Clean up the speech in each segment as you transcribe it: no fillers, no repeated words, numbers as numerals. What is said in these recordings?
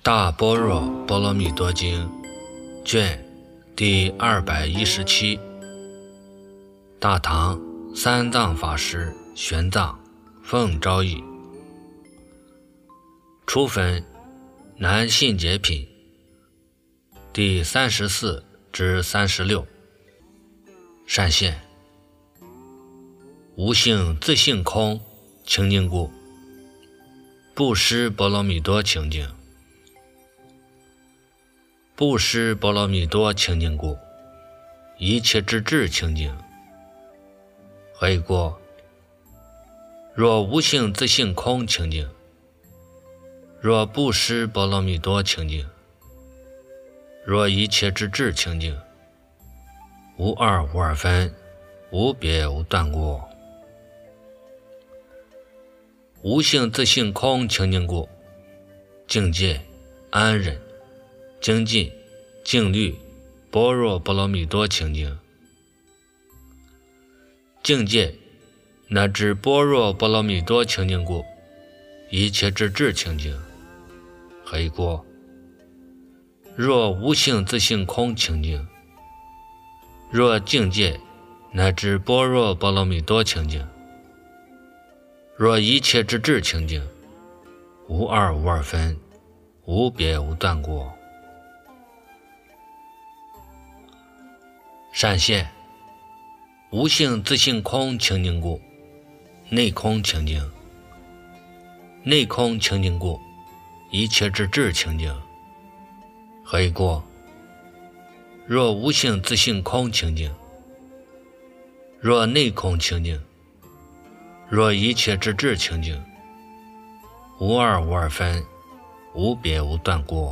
大般若波罗蜜多经卷第217，大唐三藏法师玄奘奉诏译，初分南信解品第34至36。善现无性自性空清净故，布施波罗蜜多清净。布施波罗蜜多清净故，一切之智清净。何以故？若无性自性空清净，若布施波罗蜜多清净，若一切之智清净，无二无二分，无别无断故。无性自性空清净故，境界安忍精进静虑般若波罗蜜多清净。境界乃至般若波罗蜜多清净故，一切之智清净。何以故？若无性自性空清净，若境界乃至般若波罗蜜多清净，若一切之智清净，无二无二分，无别无断故。善现无性自性空清净故，内空清净。内空清净故，一切之智清净。何以故？若无性自性空清净，若内空清净，若一切之智清净，无二无二分，无别无断故。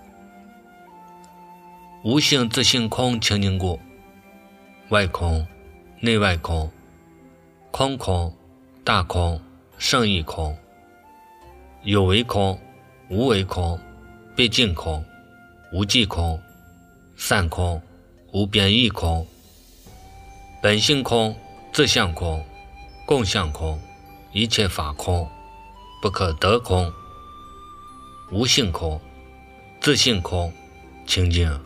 无性自性空清净故，外空内外空，空空大空胜义空，有为空无为空，毕竟空无际空，散空无边义空，本性空自相空共相空，一切法空不可得空，无性空自性空清净。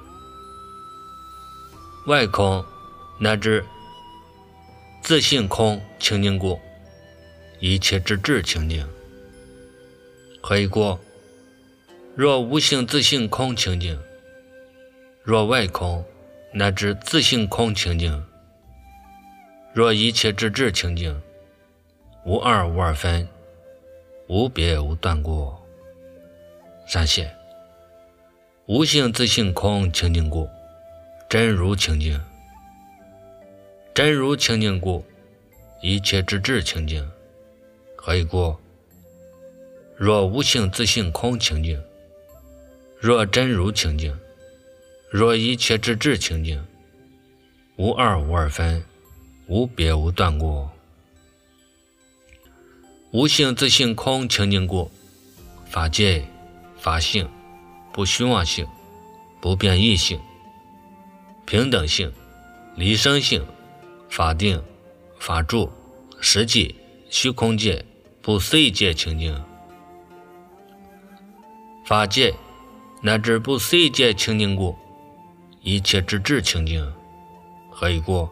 外空乃至自性空清净故，一切之智清净。何以故？若无性自性空清净，若外空乃至自性空清净，若一切之智清净，无二无二分，无别无断故。善现无性自性空清净故，真如清净。真如清净故，一切之智清净。何以故？若无性自性空清净，若真如清净，若一切之智清净，无二无二分，无别无断故。无性自性空清净故，法界法性不虚妄性，不变异性，平等性离生性，法定法住实际虚空界不思议界清净。法界乃至不思议界清净故，一切之智清净。何以故？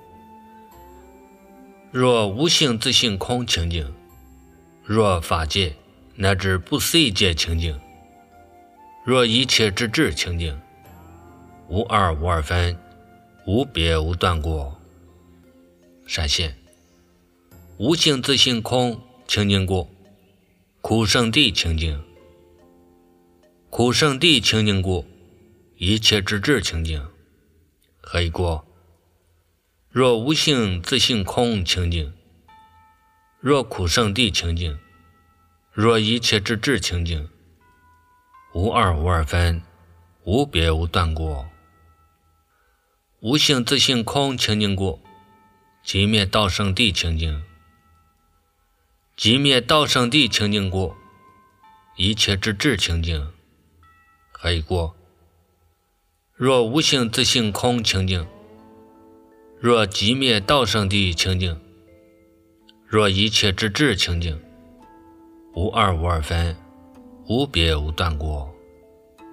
若无性自性空清净，若法界乃至不思议界清净，若一切之智清净，无二无二分，无别无断故。善现无性自性空清净故，苦圣地清净。苦圣地清净故，一切之智清净。何以故？若无性自性空清净，若苦圣地清净，若一切之智清净，无二无二分，无别无断故。无性自性空清净故，寂灭道圣地清净。寂灭道圣地清净故，一切之智清净。何以故？若无性自性空清净，若寂灭道圣地清净，若一切之智清净，无二无二分，无别无断故。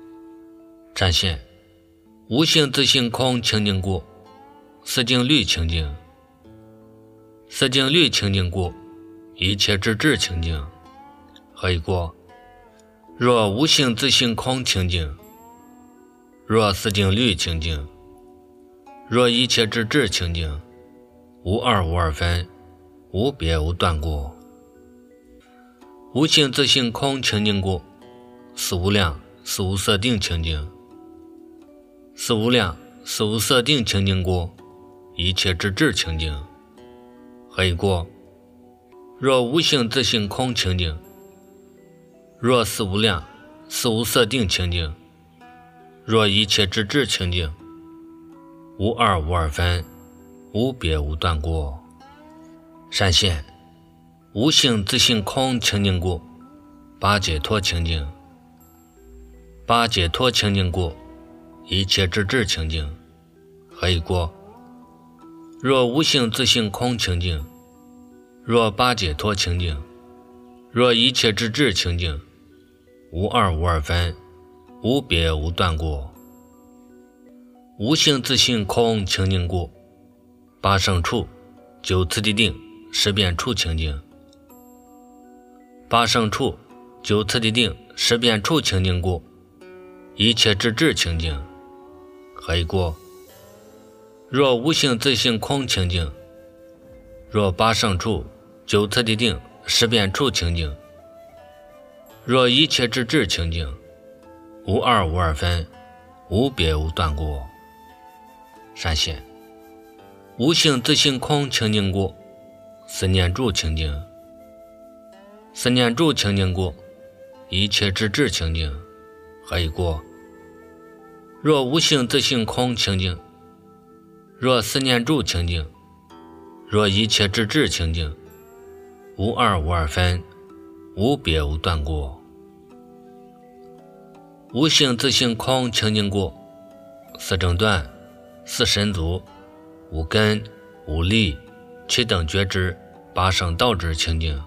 展现无性自性空清净故，四境律清净。四境律清净故，一切之智清净。何以故？若无性自性空清净，若四境律清净，若一切之智清净，无二无二分，无别无断故。无性自性空清净故，四无量四无色定清净。四无量四无色定清净故，一切之智清净。何以故？若无性自性空清净，若四无量四无色定清净，若一切之智清净，无二无二分，无别无断故。闪现无性自性空清净故，八解脱清净。八解脱清净故，一切之智清净。何以故？若无性自性空清净，若八解脱清净，若一切之智清净，无二无二分，无别无断故。无性自性空清净故，八圣处九次第定十遍处清净。八圣处九次第定十遍处清净故，一切之智清净。何以故？若无性自性空清净，若八圣处九次第定十遍处清净，若一切之智清净，无二无二分，无别无断故。闪现无性自性空清净故，四念住清净。四念住清净故，一切之智清净。何以故？若无性自性空清净，若四念住清净，若一切之智清净，无二无二分，无别无断故。无性自性空清净故，四正断四神足五根五力七等觉知八圣道之清净。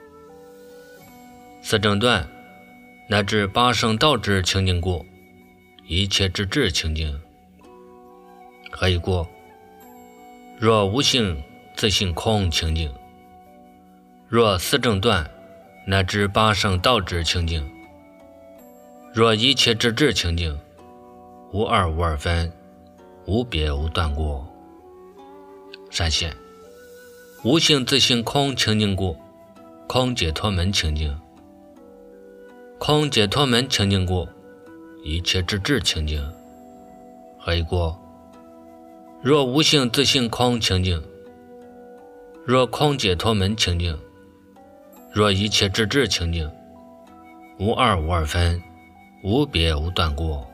四正断乃至八圣道之清净故，一切之智清净。何以故？若无性自性空清净，若四正断乃至八圣道之清净，若一切之智清净，无二无二分，无别无断故。闪现无性自性空清净故，空解脱门清净。空解脱门清净故，一切之智清净。何以故？若无性自性空清净，若空解脱门清净，若一切之智清净，无二无二分，无别无断故。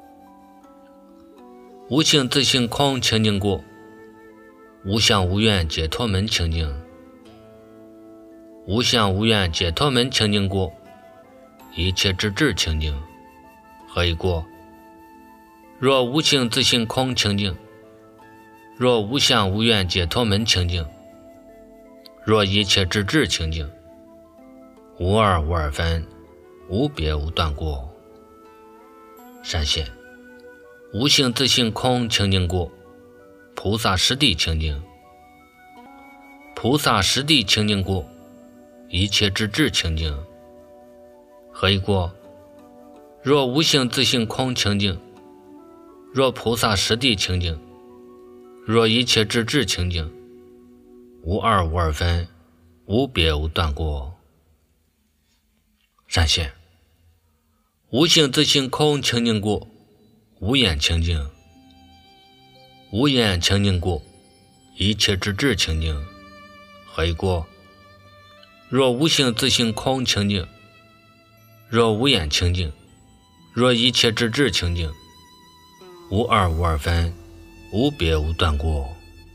无性自性空清净故，无相无愿解脱门清净。无相无愿解脱门清净故，一切之智清净。何以故？若无性自性空清净，若无相无愿解脱门清净，若一切之智清净，无二无二分，无别无断故。闪现无性自性空清净故，菩萨实地清净。菩萨实地清净故，一切之智清净。何以故？若无性自性空清净，若菩萨实地清净，若一切之智清净，无二无二分，无别无断故。闪现无性自性空清净故，无眼清净。无眼清净故，一切之智清净。何以故？若无性自性空清净，若无眼清净，若一切之智清净，无二无二分，无别无断故。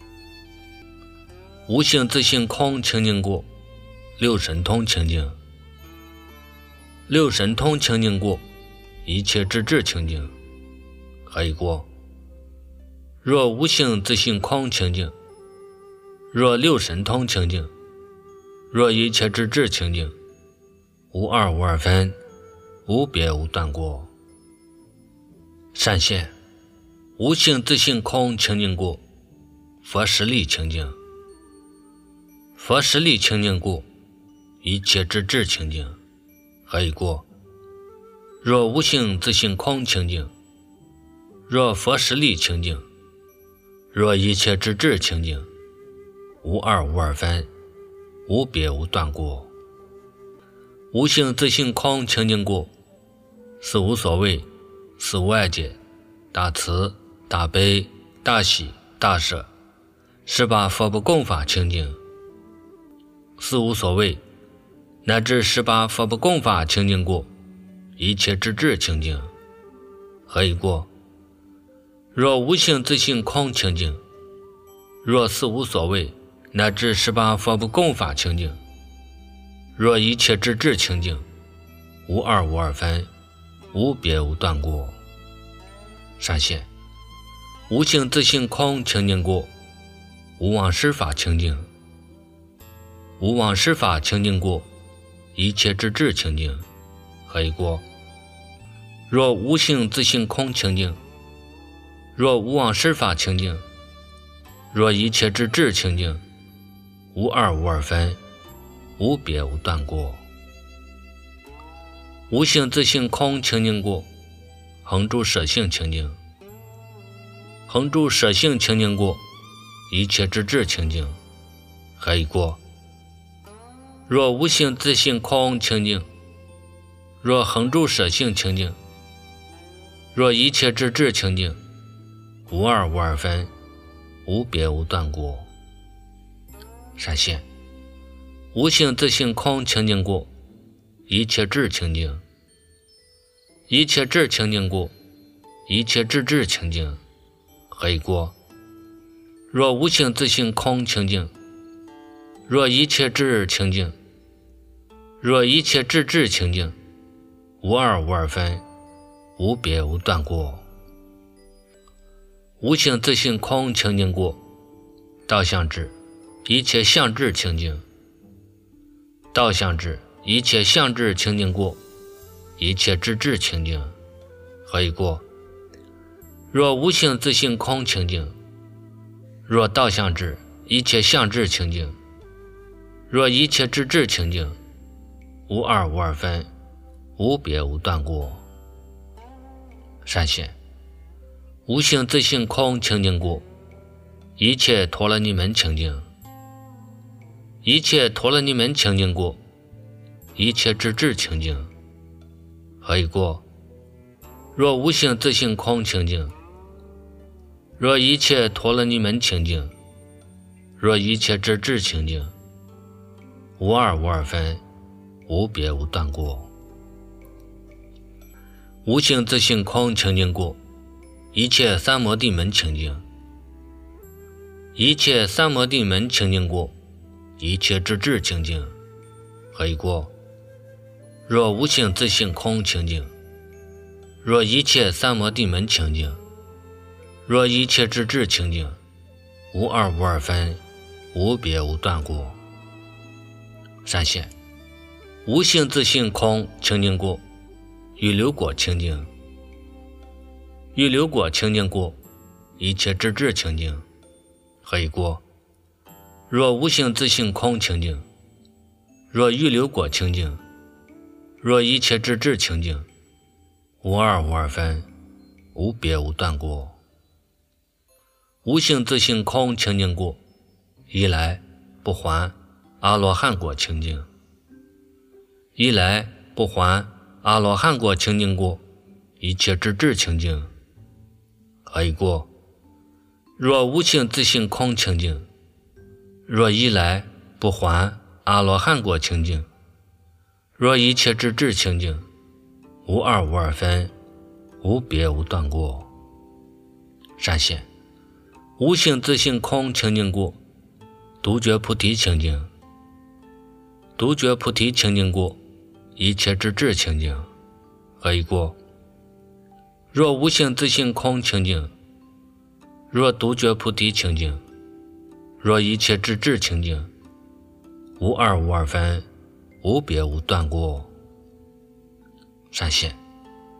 无性自性空清净故，六神通清净。六神通清净故，一切之智清净。何以故？若无性自性空清净，若六神通清净，若一切之智清净，无二无二分，无别无断故。 闪现无性自性空清净故，佛实力清净。佛实力清净故，一切之智清净。何以故？若无性自性空清净，若佛实力清净，若一切之智清净，无二无二分，无别无断故。无性自性空清净故，是无所谓，是无碍解，大慈大悲大喜大舍，是把佛不共法清净。是无所谓，乃至是把佛不共法清净故，一切之智清净。何以故？若无性自性空清净，若是无所谓，乃至是把佛不共法清净，若一切之智清净，无二无二分，无别无断故。闪现无性自性空清净故，无妄施法清净。无妄施法清净故，一切之智清净。何以故？若无性自性空清净，若无妄施法清净，若一切之智清净，无二无二分，无别无断故。无性自性空清净故，恒住舍性清净。恒住舍性清净故，一切之智清净。何以故？若无性自性空清净，若恒住舍性清净，若一切之智清净，无二无二分，无别无断故。闪现无性自性空清净故，一切智清净。一切智清净故，一切之智清净。何以故？若无性自性空清净，若一切智清净，若一切智智清净，无二无二分，无别无断故。无性自性空清净故，道相智，一切相智清净。道相智，一切相智清净故，一切之智清净。何以故？若无性自性空清净，若道相智，一切相智清净，若一切之智清净，无二无二分，无别无断故。闪现无性自性空清净故，一切陀罗尼门清净。一切陀罗尼门清净故，一切之智清净。何以故？若无性自性空清净，若一切陀罗尼门清净，若一切之智清净，无二无二分，无别无断故。无性自性空清净故，一切三摩地门清净。一切三摩地门清净故，一切之智清净。何以故？若无性自性空清净，若一切三摩地门清净，若一切之智清净，无二无二分，无别无断故。闪现无性自性空清净故，预流果清净。预流果清净故，一切之智清净。何以故？若无性自性空清净，若预流果清净，若一切之智清净，无二无二分，无别无断故。无性自性空清净故，一来不还阿罗汉果清净。一来不还阿罗汉果清净故，一切之智清净。何以故？若无性自性空清净，若一来不还阿罗汉果清净，若一切之智清净，无二无二分，无别无断故。闪现无性自性空清净故，独觉菩提清净。独觉菩提清净故，一切之智清净。何以故？若无性自性空清净，若独觉菩提清净，若一切之智清净，无二无二分，无别无断故。闪现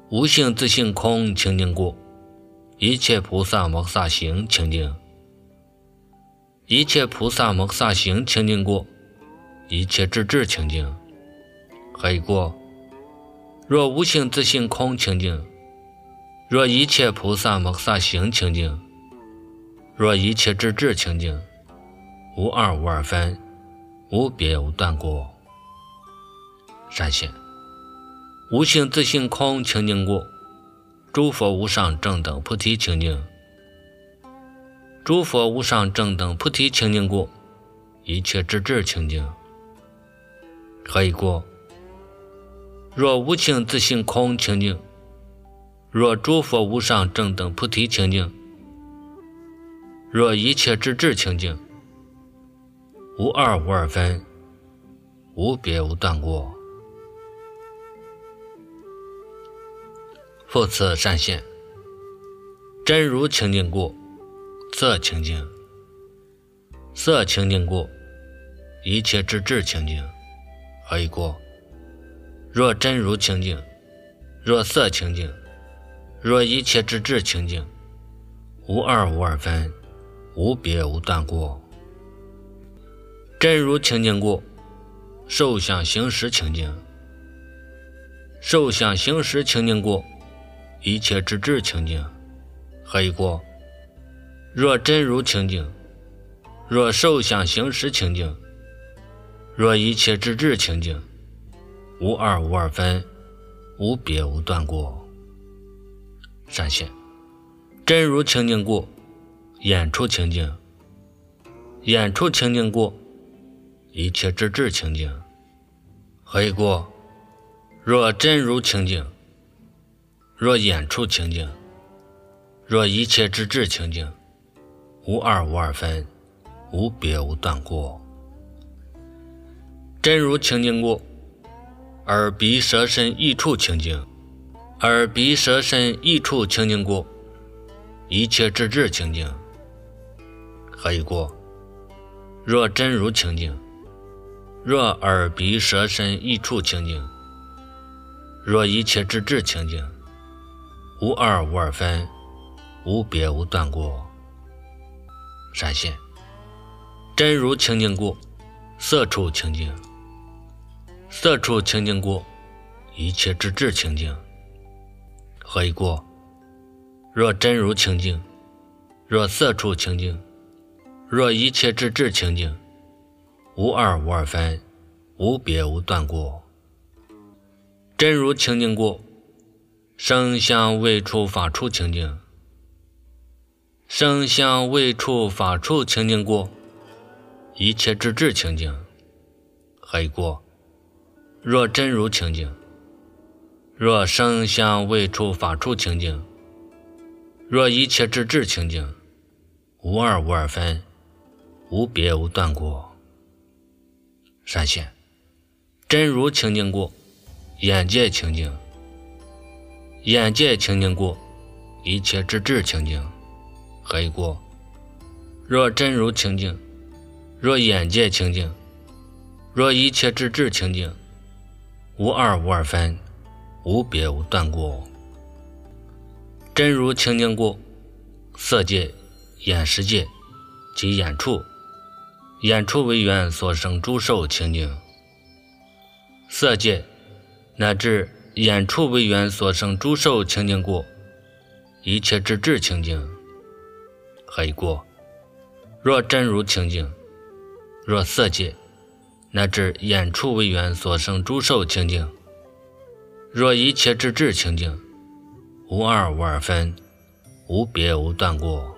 无性自性空清净过，一切菩萨摩诃萨行清净，一切菩萨摩诃萨行清净过，一切智智清净。何以过？若无性自性空清净，若一切菩萨摩诃萨行清净，若一切智智清净，无二无二分，无别无断过。善现无性自性空清净过，诸佛无上正等菩提清净，诸佛无上正等菩提清净过，一切智智清净。何以过？若无性自性空清净，若诸佛无上正等菩提清净，若一切智智清净，无二无二分，无别无断过。复次善现真如清净过，色清净，色清净过，一切智智清净。何以过？若真如清净，若色清净，若一切智智清净，无二无二分，无别无断过。真如清净过，受想行识清净，受想行识清净过，一切智智清净。何以过？若真如清净，若受想行识清净，若一切智智清净，无二无二分，无别无断过。善现真如清净过，眼处清净，眼处清净过，一切智智清净。何以过？若真如清净，若眼处清净，若一切智智清净，无二无二分，无别无断过。真如清净过，耳鼻舌身意处清净，耳鼻舌身意处清净过，一切智智清净。何以过？若真如清净，若耳鼻舌身意处清净，若一切智智清净，无二无二分，无别无断过。善现真如清净过，色处清净，色处清净过，一切智智清净。何以过？若真如清净，若色处清净，若一切智智清净，无二无二分，无别无断过。真如清净过，声香味触法处清净，声香味触法处清净过，一切智智清净。何以过？若真如清净，若声香味触法处清净，若一切智智清净，无二无二分，无别无断过。善现真如清净过，眼界清净，眼界清净过，一切智智清净。何以过？若真如清净，若眼界清净，若一切智智清净，无二无二分，无别无断过。真如清净过，色界、眼识界及眼处，眼处为缘所生诸受清净，色界乃至眼处为缘所生诸受清净过，一切智智清净。何以过？若真如清净，若色界乃至眼处为缘所生诸受清净，若一切智智清净，无二无二分，无别无断过。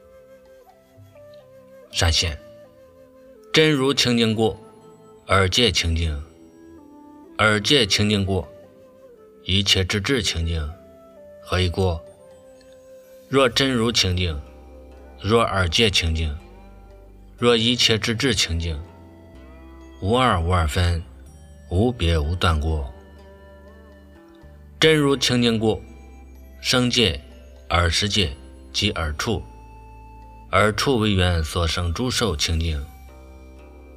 善现真如清净过，耳界清净，耳界清净过，一切智智清净。何以过？若真如清净，若耳界清净，若一切智智清净，无二无二分，无别无断过。真如清净过，声界、耳识界及耳处，耳处为缘所生诸受清净，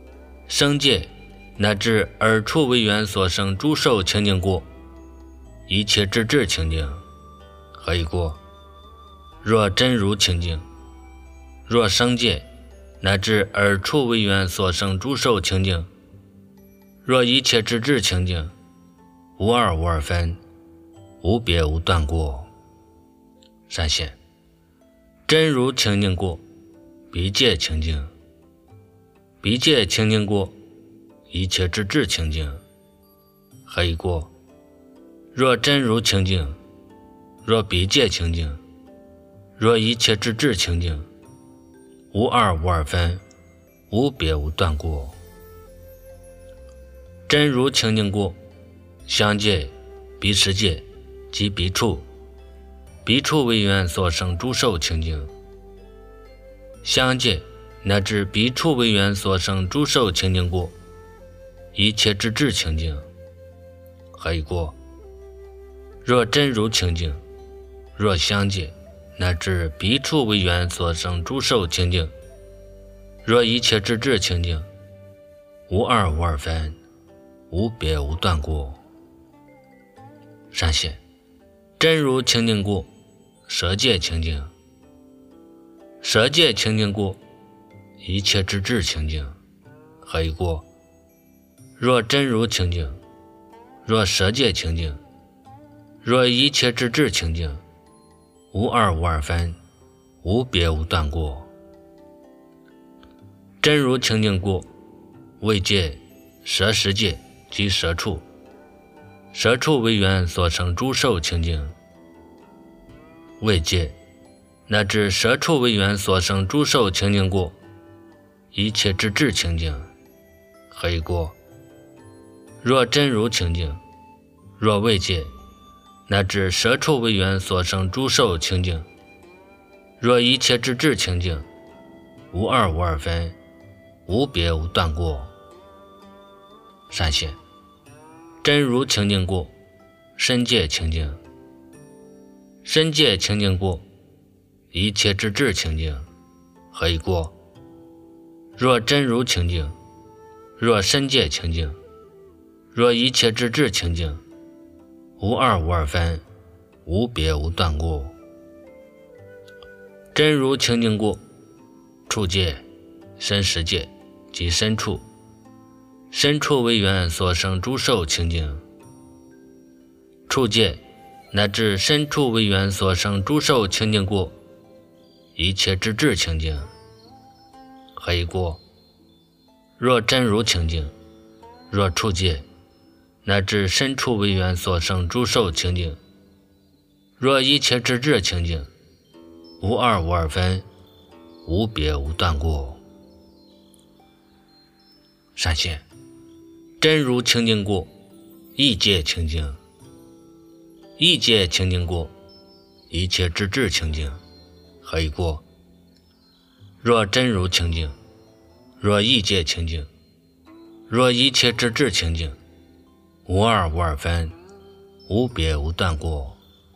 声界乃至耳处为缘所生诸受清净过， 一切之智清净，何以故？若真如清净，若生界乃至二处为缘所生诸受清净，若一切之智清净，无二无二分，无别无断过。善现真如清净故，彼界清净，彼界清净故，一切之智清净，何以故？若真如清净，若彼界清净，若一切之智清净，无二无二分，无别无断过。真如清净故，相界、彼世界及彼处，彼处为缘所生诸受清净，相界乃至彼处为缘所生诸受清净故，一切之智清净，何以故？若真如清净，若相界乃至彼处为缘所生诸受清净，若一切之智清净，无二无二分，无别无断过。善现真如清净故，舍界清净，舍界清净故，一切之智清净，何以故？若真如清净，若舍界清净，若一切之智清净，无二无二分，无别无断过。真如清净故，为界、舍实界及舍处，舍处为缘所生诸受清净，为界乃至舍处为缘所生诸受清净故，一切之智清净，何以故？若真如清净，若为界乃至舍处为缘所生诸受清净，若一切之智清净，无二无二分，无别无断过。善现真如清净故，身界清净，身界清净故，一切之智清净，何以故？若真如清净，若身界清净，若一切之智清净，无二无二分，无别无断过。真如清净故，处界、身实界及身处，身处为缘所生诸受清净，处界乃至身处为缘所生诸受清净故，一切之智清净，何以故？若真如清净，若处界乃至身处为缘所生诸受清净，若一切之智清净，无二无二分，无别无断过。善现真如清净故，意界清净，意界清净故，一切之智清净，何以故？若真如清净，若意界清净，若一切之智清净，无二无二分，无别无断过。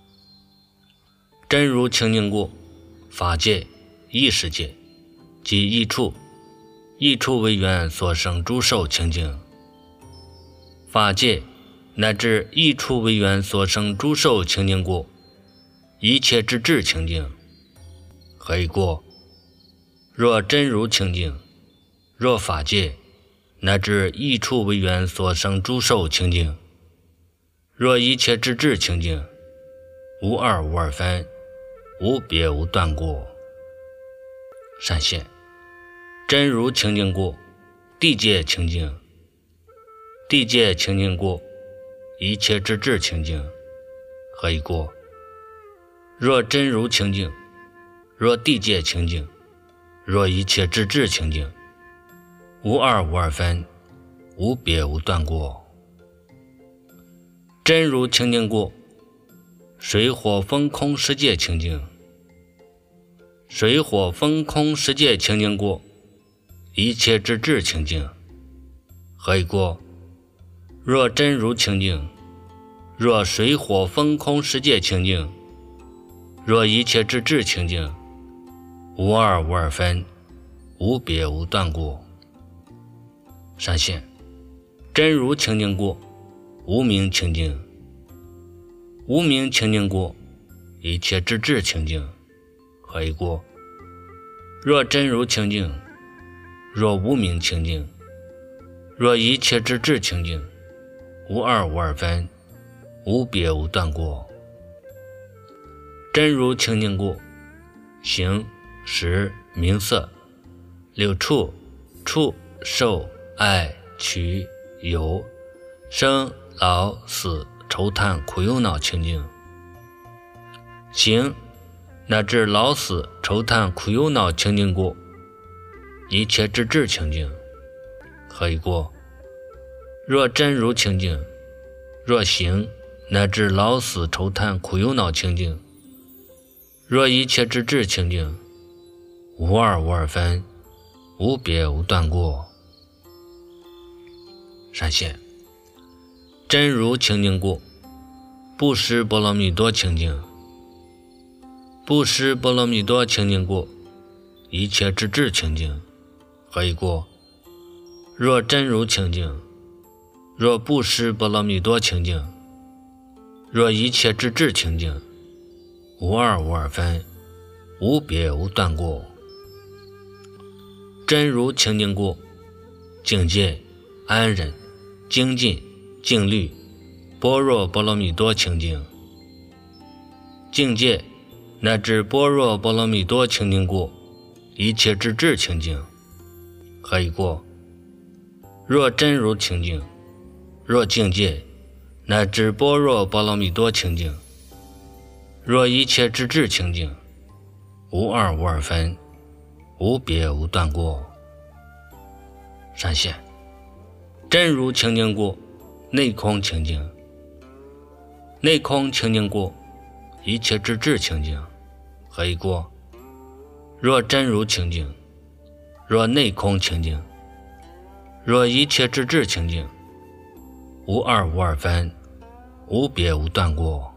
真如清净故，法界、意识界及意处，意处为缘所生诸受清净，法界乃至意处为缘所生诸受清净故，一切之智清净，何以故？若真如清净，若法界乃至意处为缘所生诸受清净，若一切之智清净，无二无二分，无别无断过。善现真如清净故，地界清净，地界清净故，一切之智清净，何以故？若真如清净，若地界清净，若一切之智清净，无二无二分，无别无断过。真如清净故，水火风空世界清净，水火风空世界清净故，一切之智清净，何以故？若真如清净，若水火风空世界清净，若一切之智清净，无二无二分，无别无断过。善现真如清净故，无明清净， 无明清净过，一切之智清净，何以过？若真如清净，若无明清净，若一切之智清净，无二无二分，无别无断过。真如清净过，形、识、名色、六处、触、受、爱、取、有、生、老、死、愁叹、苦忧恼清净。形乃至老死、愁叹、苦忧恼清净过，一切之智清净，何以过？若真如清净，若形乃至老死、愁叹、苦忧恼清净，若一切之智清净，无二无二分，无别无断过。闪现真如清净过，不识波罗蜜多清净，不识波罗蜜多清净过，一切之智清净，何以过？若真如清净，若不识波罗蜜多清净，若一切之智清净，无二无二分，无别无断过。真如清净过，境界、安忍、精进、静虑、般若波罗蜜多清净。境界乃至般若波罗蜜多清净过，一切之智清净，何以过？若真如清净，若境界乃至般若波罗蜜多清净，若一切之智清净，无二无二分，无别无断过。闪现真如清净过，内空清净，内空清净过，一切之智清净，何以过？若真如清净，若内空清净，若一切之智清净，无二无二分，无别无断过。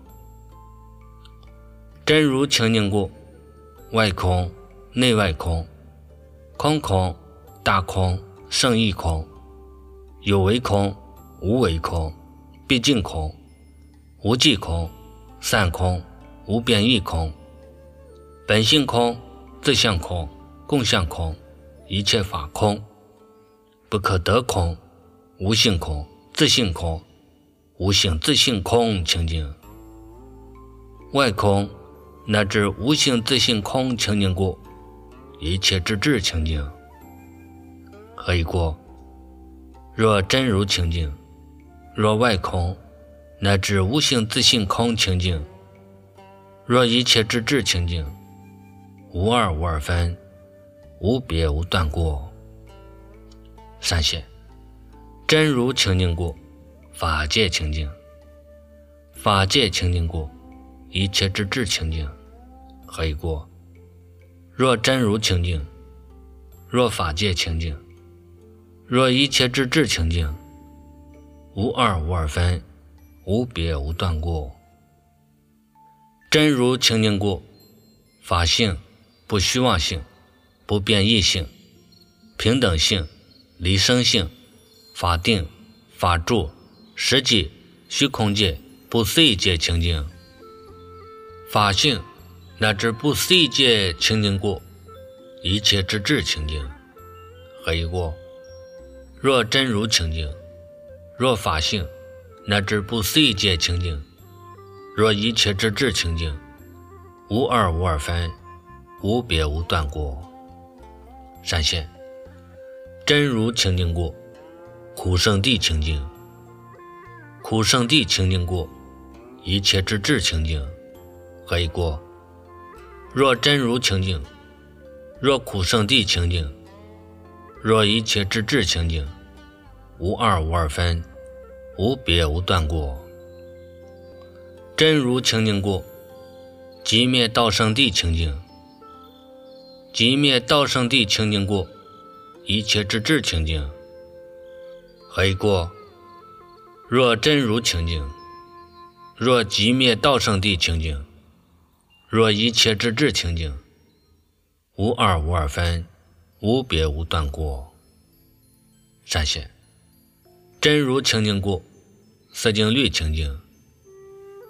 真如清净过，外空、内外空，空空、大空、胜义空，有为空、无为空，毕竟空、无际空、散空、无变异空，本性空、自相空、共相空，一切法空，不可得空、无性空、自性空、无性自性空清净。外空乃至无性自性空清净过，一切之智清净，何以过？若真如清净，若外空乃至无性自性空清净，若一切之智清净，无二无二分，无别无断过。闪现真如清净过，法界清净，法界清净过，一切之智清净，何以过？若真如清净，若法界清净，若一切之智清净，无二无二分，无别无断过。真如清净过，法性、不虚妄性、不变异性、平等性、离生性、法定、法住、实际、虚空界、不思议界清净。法性乃至不思议界清净过，一切之智清净，何以过？若真如清净，若法性乃至不思议界清净，若一切之智清净，无二无二分，无别无断过。闪现真如清净过，苦圣地清净，苦圣地清净过，一切之智清净，何以过？若真如清净，若苦圣地清净，若一切之智清净，无二无二分，无别无断过。真如清净过，寂灭道圣地清净，寂灭道圣地清净过，一切之智清净，何以过？若真如清净，若寂灭道圣地清净，若一切之智清净，无二无二分，无别无断过。闪现真如清净过，色净律清净，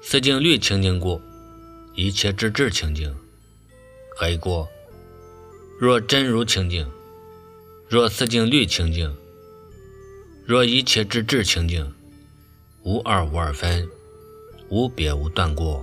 四境律清净过，一切之智清净。何以过？若真如清净，若四境律清净，若一切之智清净，无二无二分，无别无断过。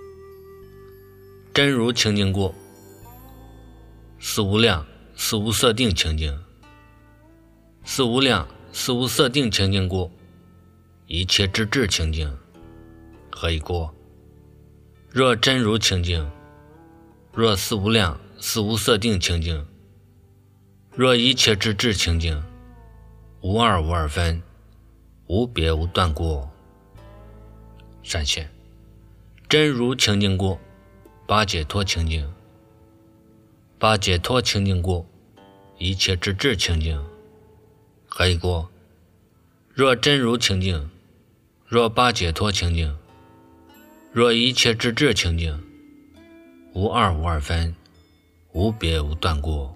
真如清净过，四无量四无色定清净。四无量四无色定清净过，一切之智清净。何以过？若真如清净，若四无量四无色定清净，若一切之智清净，无二无二分，无别无断过。闪现真如清净过，八解脱清净。八解脱清净过，一切之智清净。何以过？若真如清净，若八解脱清净，若一切之智清净，无二无二分，无别无断过。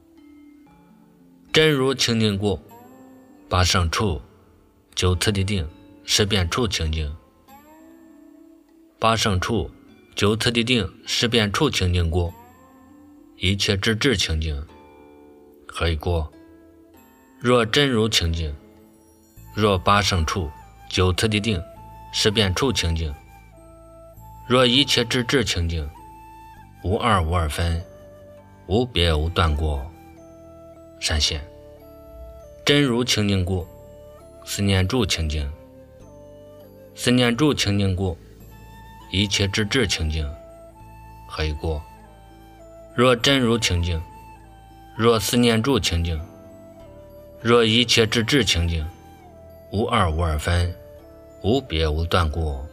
真如清净过，八胜处九次第定十遍处清净。八胜处九次第定十遍处清净过，一切之智清净。何以过？若真如清净，若八胜处九次第定十遍处清净，若一切之智清净，无二无二分，无别无断过。闪现真如清净过，思念住清净。思念住清净过，一切之智清净。何以过？若真如清净，若思念住清净，若一切之智清净，无二无二分，无别无断过。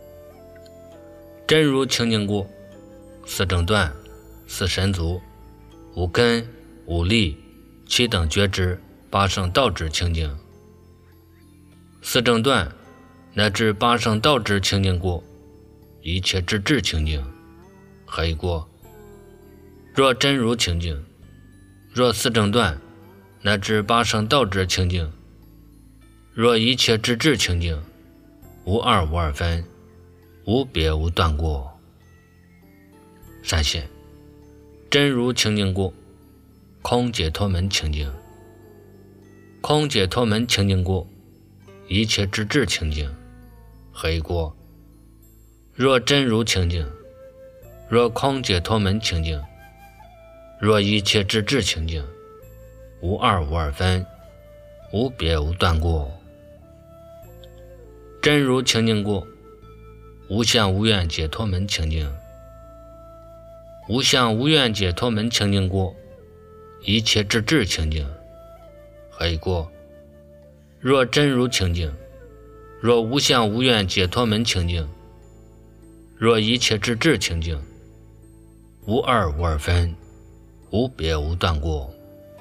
真如清净过，四正断四神足五根五力七等觉知八圣道智清净。四正断乃至八圣道智清净过，一切之智清净。何以过？若真如清净，若四正断乃至八圣道智清净，若一切之智清净，无二无二分，无别无断过。闪现真如清净过，空解脱门清净。空解脱门清净过，一切之智清净。何以过？若真如清净，若空解脱门清净，若一切之智清净，无二无二分，无别无断过。真如清净过，无相无愿解脱门清净。无相无愿解脱门清净过，一切之智清净。何以过？若真如清净，若无相无愿解脱门清净，若一切之智清净，无二无二分，无别无断过。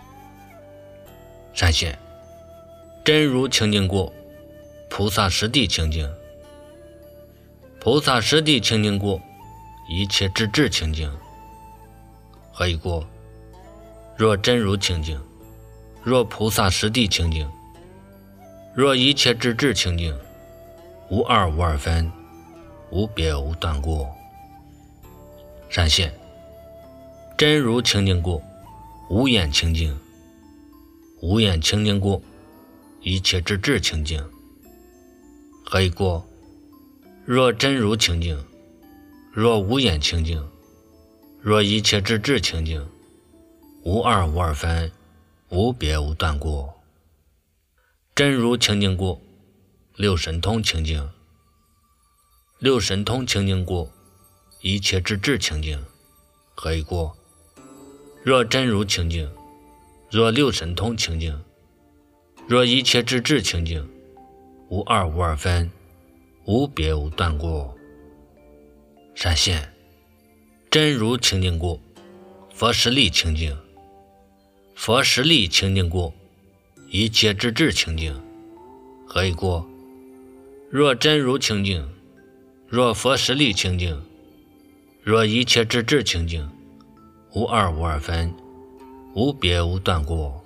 闪现真如清净过，菩萨实地清净。菩萨实地清净过，一切之智清净。何以过？若真如清净，若菩萨实地清净，若一切之智清净，无二无二分，无别无断过。闪现真如清净过，无眼清净。无眼清净过，一切之智清净。何以过？若真如清净，若无眼清净，若一切之智清净，无二无二分，无别无断过。真如清净过，六神通清净。六神通清净过，一切之智清净。何以过？若真如清净，若六神通清净，若一切之智清净，无二无二分，无别无断过。闪现真如清净过，佛实力清净。佛实力清净过，一切之智清净。何以过？若真如清净，若佛实力清净，若一切之智清净，无二无二分，无别无断过。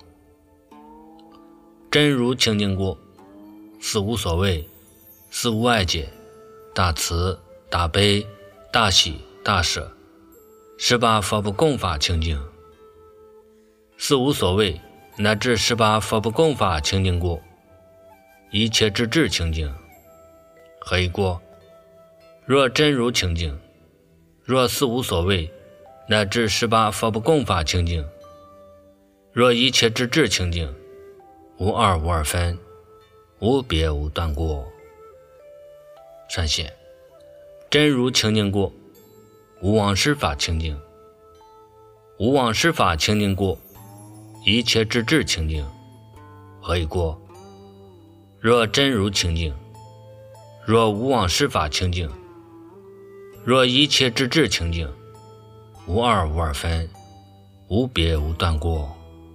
真如清净过，四无所谓，四无碍解，大慈大悲、大喜、大舍，18佛不共法清净，四无所谓乃至18佛不共法清净故，一切之智清净。何以故？若真如清净，若四无所谓乃至18佛不共法清净，若一切之智清净，无二无二分，无别无断过。善显真如清净过，无妄施法清净，无妄施法清净过，一切之智清净。何以过？若真如清净，若无妄施法清净，若一切之智清净，无二无二分，无别无断过。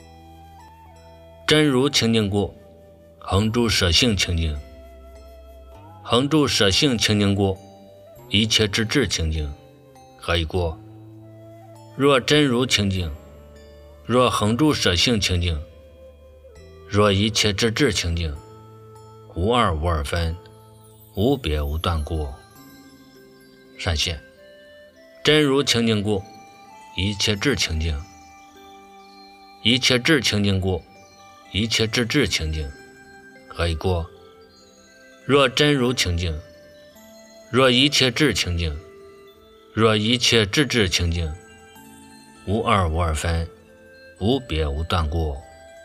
真如清净过，恒住舍性清净，恒住舍性清净过，一切之智清净。何以过？若真如清净，若恒住舍性清净，若一切之智清净，无二无二分，无别无断过。善显真如清净过，一切智清净，一切智清净过，一切之智清净。何以过？若真如清净，若一切智清净，若一切智智清净，无二无二分，无别无断过。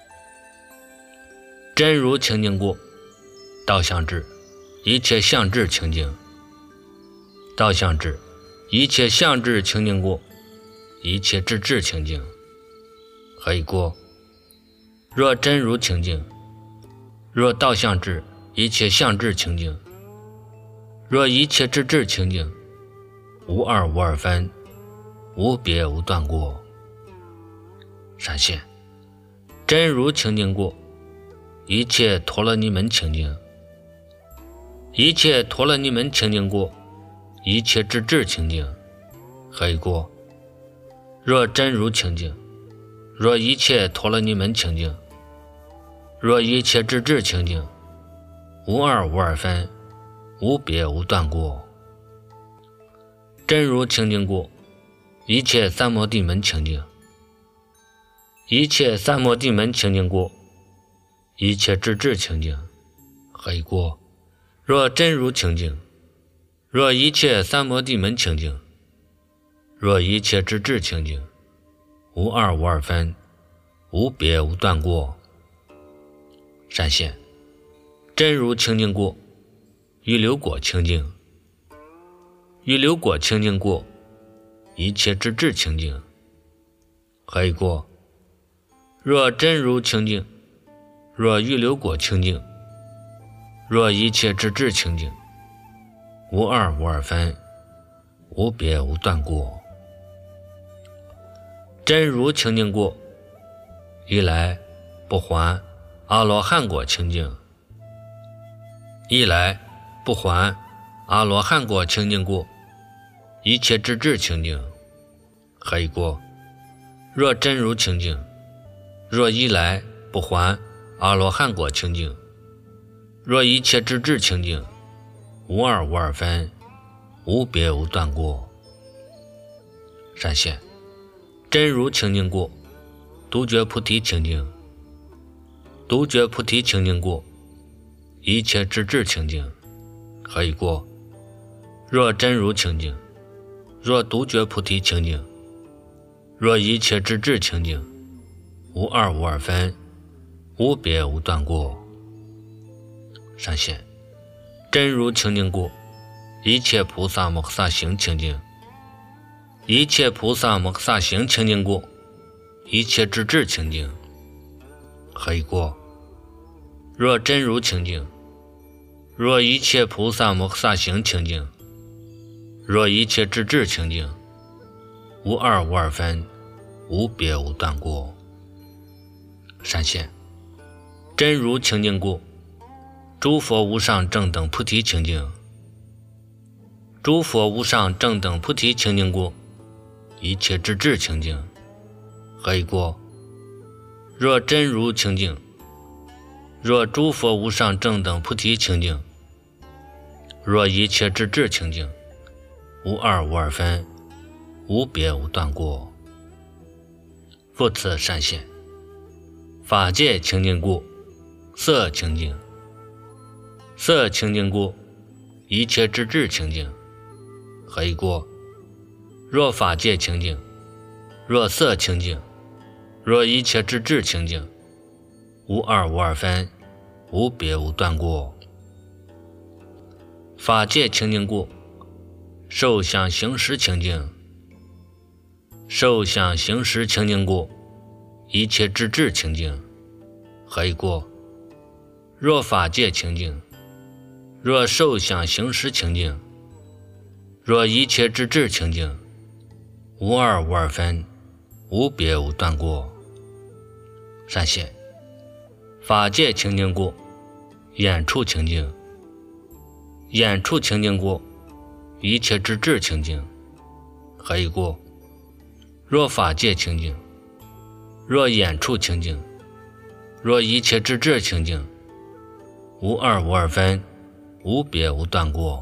真如清净过，道相智，一切相智清净，道相智，一切相智清净过，一切智智清净。何以过？若真如清净，若道相智，一切相智清净，若一切智智清净，无二无二分，无别无断过。善显真如清净过，一切陀罗尼门清净，一切陀罗尼门清净过，一切智智清净。何以过？若真如清净，若一切陀罗尼门清净，若一切智智清净，无二无二分，无别无断过。真如清净过，一切三摩地门清净，一切三摩地门清净过，一切智智清净。何以过？若真如清净，若一切三摩地门清净，若一切智智清净，无二无二分，无别无断过。善显真如清净过，预流果清净，预流果清净过，一切智智清净。何以过？若真如清净，若预流果清净，若一切智智清净，无二无二分，无别无断过。真如清净过，一来不还阿罗汉果清净，一来不还阿罗汉果清净过，一切智智清净。何以过？若真如清净，若一来不还阿罗汉果清净，若一切智智清净，无二无二分，无别无断过。善显真如清净过，独觉菩提清净，独觉菩提清净过，一切智智清净。何以过？若真如清净，若独觉菩提清净，若一切智智清净，无二无二分，无别无断过。善显真如清净过，一切菩萨摩诃萨行清净，一切菩萨摩诃萨行清净过，一切智智清净。何以过？若真如清净，若一切菩萨摩诃萨行清净，若一切智智清净，无二无二分，无别无断过。善显真如清净过，诸佛无上正等菩提清净，诸佛无上正等菩提清净过，一切智智清净。何以过？若真如清净，若诸佛无上正等菩提清净，若一切智智清净， 无二无二分，无别无断过。复次善现，法界清净故，色清净；色清净故，一切之智清净。何以故？若法界清净，若色清净，若一切之智清净，无二无二分，无别无断过。法界清净故，受想行识清净；受想行识清净故，一切之智清净。何以故？若法界清净，若受想行识清净，若一切之智清净，无二无二分，无别无断过。善现，法界清净故，眼处清净；眼处清净故，一切之智清净。何以故？若法界清净，若眼处清净，若一切之智清净，无二无二分，无别无断过。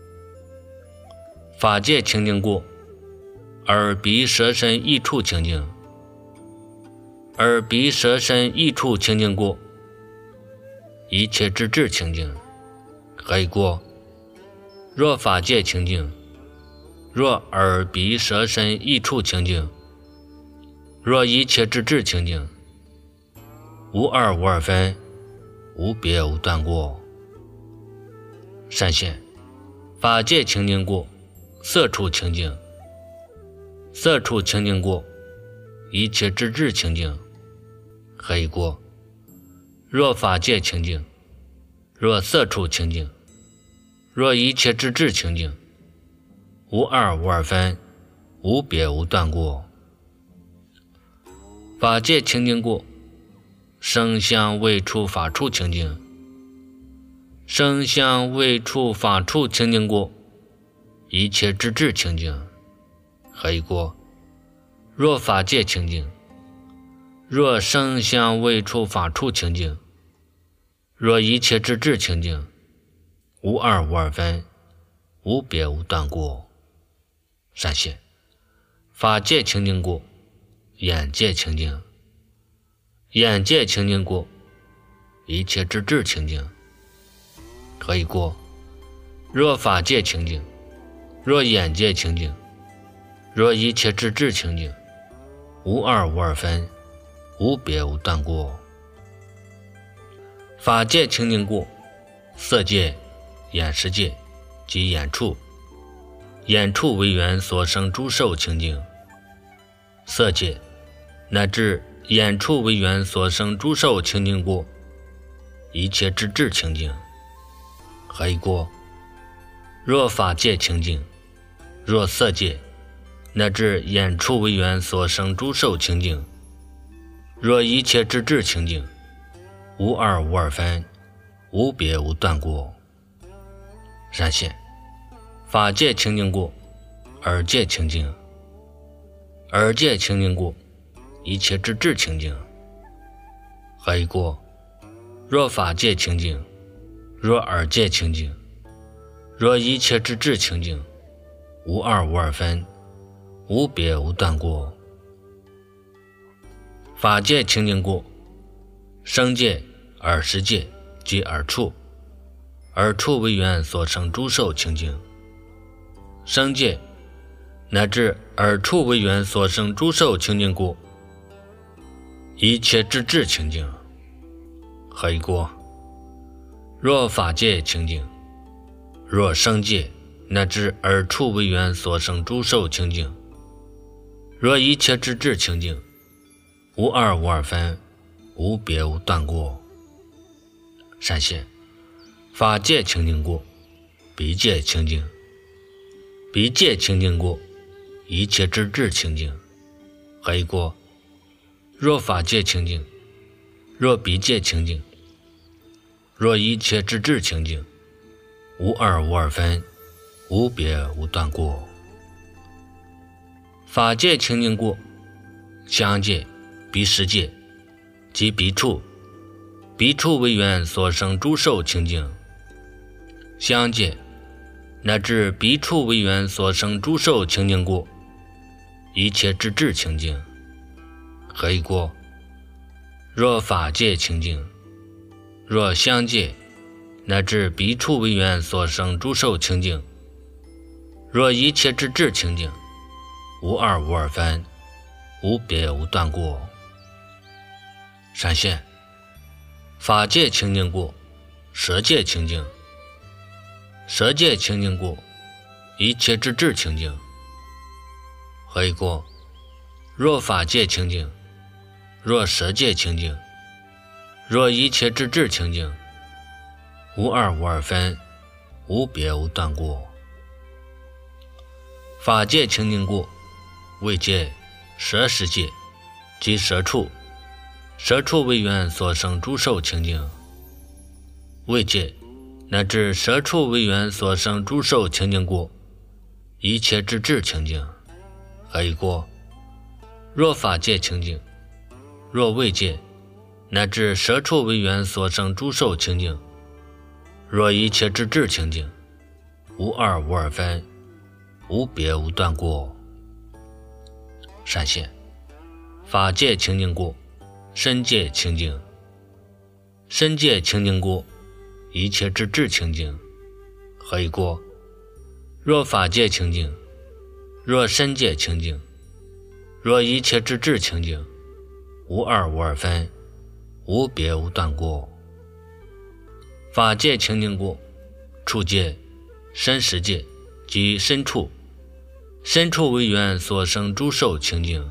法界清净故，耳鼻舌身意处清净；耳鼻舌身意处清净故，一切之智清净。何以故？若法界清净，若耳鼻舌身意处清净，若一切之智清净，无二无二分，无别无断过。善现，法界清净故，色处清净；色处清净故，一切之智清净。何以故？若法界清净，若色处清净，若一切之智清净，无二无二分，无别无断过。法界清净故，声香味触法处清净；声香味触法处清净故，一切之智清净。何以故？若法界清净，若声香味触法处清净，若一切之智清净，无二无二分，无别无断过。善现，法界清净故，眼界清净；眼界清净故，一切之智清净。何以故？若法界清净，若眼界清净，若一切之智清净，无二无二分，无别无断过。法界清净故，色界、眼识界及眼处，眼处为缘所生诸受清净；色界乃至眼处为缘所生诸受清净故，一切之智清净。何以故？若法界清净，若色界乃至眼处为缘所生诸受清净，若一切之智清净，无二无二分，无别无断过。善现，法界清净故，耳界清净；耳界清净故，一切之智清净。何以故？若法界清净，若耳界清净，若一切之智清净，无二无二分，无别无断过。法界清净故，声界、耳识界及耳处，耳处为缘所生诸受清净；声界乃至耳处为缘所生诸受清净故，一切之智清净。何以故？若法界清净，若声界乃至耳处为缘所生诸受清净，若一切之智清净，无二无二分，无别无断过。善现，法界清净故，鼻界清净；鼻界清净故，一切之智清净。何以故？若法界清净，若鼻界清净，若一切之智清净，无二无二分，无别无断过。法界清净故，香界、鼻识界及鼻处，鼻处为缘所生诸受清净；香界乃至彼处为缘所生诸受清净故，一切之智清净。何以故？若法界清净，若相界，乃至彼处为缘所生诸受清净，若一切之智清净，无二无二分，无别无断故。闪现法界清净故，舍界清净，舍界清净故，一切之智清净。何以故？若法界清净，若舍界清净，若一切之智清净，无二无二分，无别无断故。法界清净故，为界、舍世界及舍处，舍处为缘所生诸受清净。为界乃至舍处为缘所生诸受清净故，一切之智清净。何以故？若法界清净，若为界乃至舍处为缘所生诸受清净，若一切之智清净，无二无二分，无别无断故。闪现法界清净故，身界清净，身界清净故，一切之智清净。何以故？若法界清净，若身界清净，若一切之智清净，无二无二分，无别无断故。法界清净故，处界、身实界及身处，身处为缘所生诸受清净。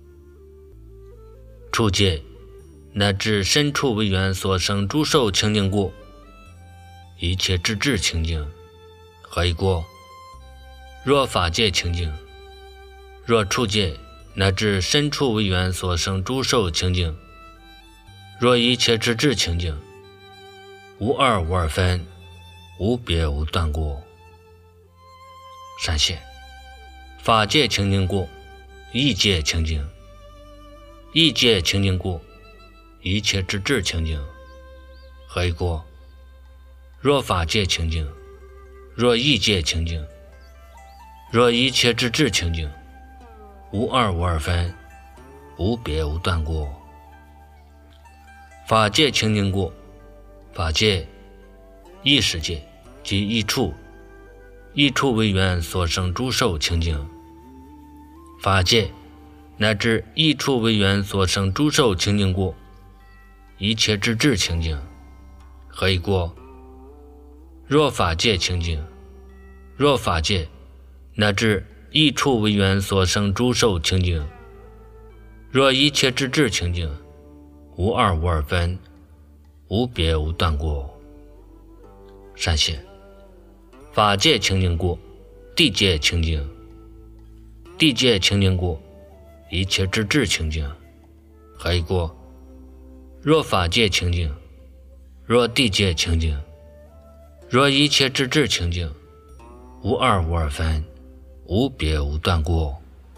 处界乃至身处为缘所生诸受清净故，一切之智清净。何以故？若法界清净，若处界乃至身处为缘所生诸受清净，若一切之智清净，无二无二分，无别无断故。闪现法界清净故，意界清净，意界清净故，一切之智清净。何以故？若法界清净，若意界清净，若一切之智清净，无二无二分，无别无断故。法界清净故，法界、意识界及意处，意处为缘所生诸受清净。法界乃至意处为缘所生诸受清净故，一切之智清净。何以故？若法界清净，若法界乃至意处为缘所生诸受清净，若一切之智清净，无二无二分，无别无断故。闪现法界清净故，地界清净，地界清净故，一切之智清净。何以故？若法界清净，若地界清净，若一切之智清净，无二无二分，无别无断故。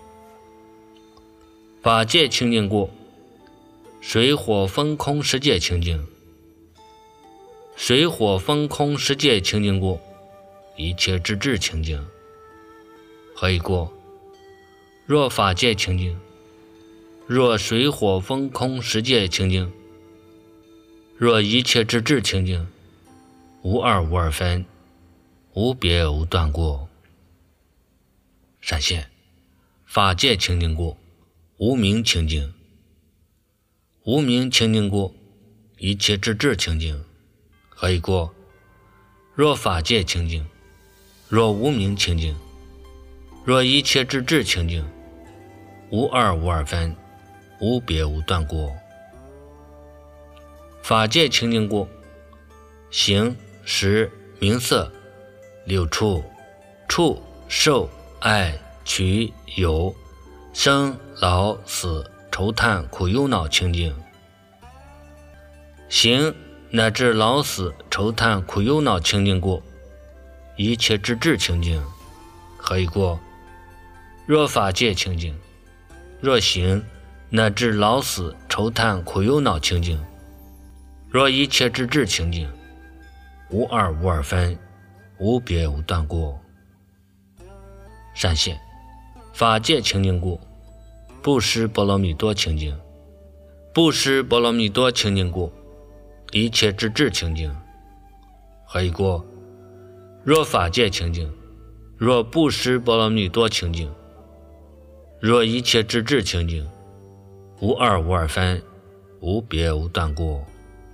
法界清净故，水火风空十界清净，水火风空十界清净故，一切之智清净。何以故？若法界清净，若水火风空十界清净，若一切之智清净，无二无二分，无别无断故。闪现法界清净故，无明清净，无明清净故，一切之智清净。何以故？若法界清净，若无明清净，若一切之智清净，无二无二分，无别无断故。法界清净故，形、识、名色、六处、触、受、爱、取、有、生、老、死、愁叹、苦、忧、恼清净。形乃至老死、愁叹、苦、忧、恼清净故，一切之智清净。何以故？若法界清净，若形乃至老死、愁叹、苦、忧、恼清净，若一切之智清净，无二无二分，无别无断故。 闪现法界清净故，不识波罗蜜多清净，不识波罗蜜多清净故，一切之智清净。何以故？若法界清净，若不识波罗蜜多清净，若一切之智清净，无二无二分，无别无断故。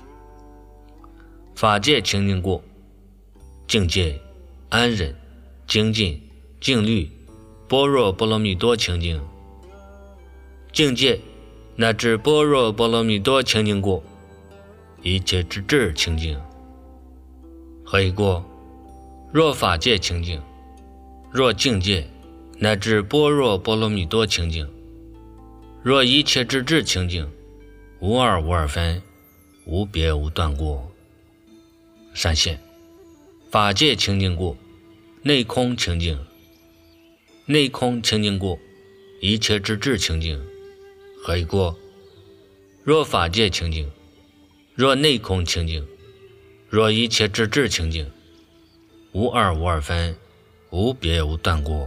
法界清净故，境界、安忍、精进、静虑、般若波罗蜜多清净。境界乃至般若波罗蜜多清净故，一切之智清净。何以故？若法界清净，若境界乃至般若波罗蜜多清净，若一切之智清净，无二无二分，无别无断故。闪现法界清净故，内空清净，内空清净故，一切之智清净。何以故？若法界清净，若内空清净，若一切之智清净，无二无二分，无别无断故。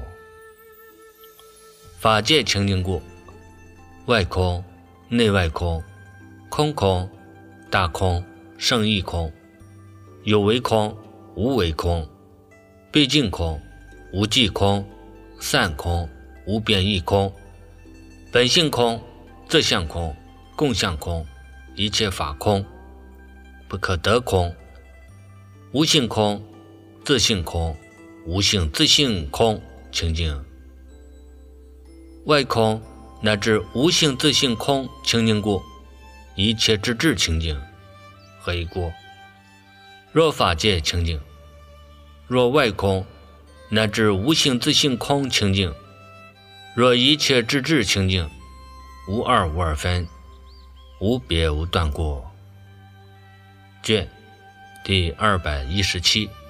法界清净故，外空、内外空、空空、大空、胜义空，有为空、无为空，毕竟空、无际空、散空、无变异空，本性空、自相空、共相空，一切法空，不可得空，无性空、自性空、无性自性空清净。外空乃至无性自性空清净故，一切之智清净。何以故？若法界清净，若外空乃至无性自性空清净，若一切之智清净，无二无二分，无别无断故。卷第217。